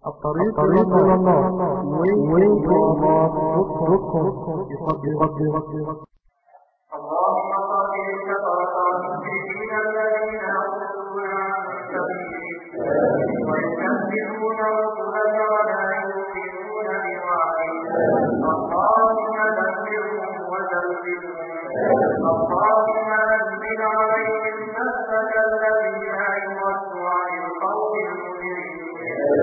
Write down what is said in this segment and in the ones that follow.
الطريق إلى الله www.com يقدم اللهم صل كثرة المسلمين الذين يصدون عن سبيلك ويكذبون رسلك ولا يؤمنون بوعدك. اللهم دمرهم وزلزلهم. اللهم انزل عليهم بأسك الذي لا يرد عن القوم المجرمين.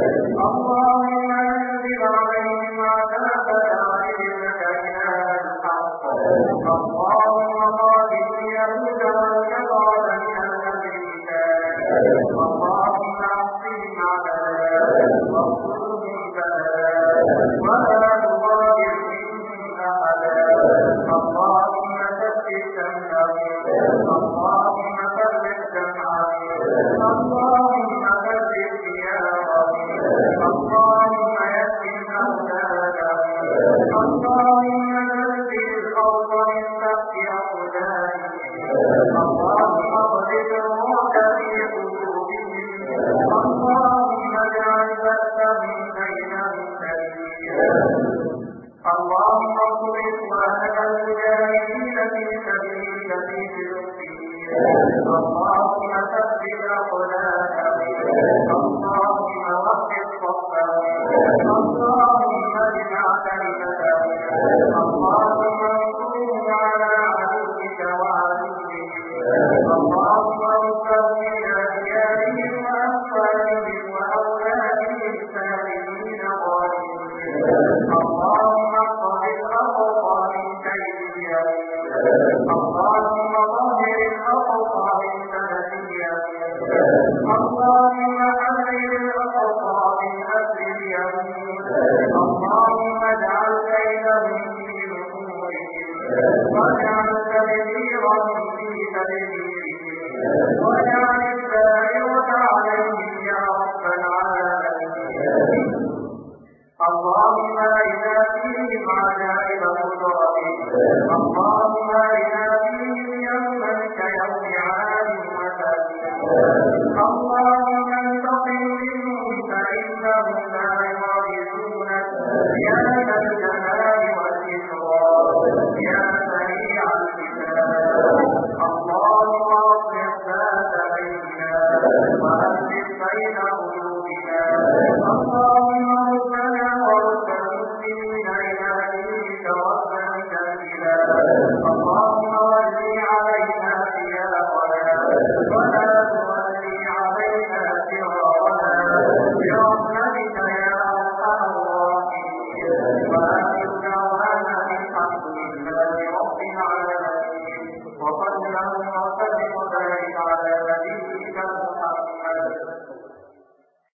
اللهم انزل عليهم عذابك علمك إله الحق. اللهم قاتل اليهود والكفرة من المشركين. اللهم اعصهم عددا واقتلهم بلدا ولا تغادر منهم احدا. اللهم ثبت شملهم. اللهم فرق جمعهم. اللهم فرق ديارهم. اللهم يتم اولادهم. اللهم نزل الارض من تحت اقدامهم. اللهم اخرج الروح في قلوبهم. اللهم اجعل بأسهم بينهم سريا. اللهم انصر اخواننا المجاهدين في سبيلك في فلسطين. اللهم ثبت اقدامهم. اللهم وحد صفهم. اللهم اجمع كلمتهم. اللهم انصرهم على عدوك وعدوهم. اللهم ردهم الى ديارهم واموالهم واولادهم سالمين غانمين. اللهم احفظ الاقصى من كيد اليهود. اللهم طهر الاقصى من سنة اليهود. اللهم حرر الاقصى من اسر اليهود. اللهم اجعل كيدهم في نحورهم واجعل تدبيرهم في تدبيرهم واجعل الدائرة عليهم يا رب العالمين. اللهم ارنا فيهم عجائب قدرتك. اللهم ارنا فيهم يوما كيوم عاد وثمين. اللهم انتقم منهم فانهم لا يرى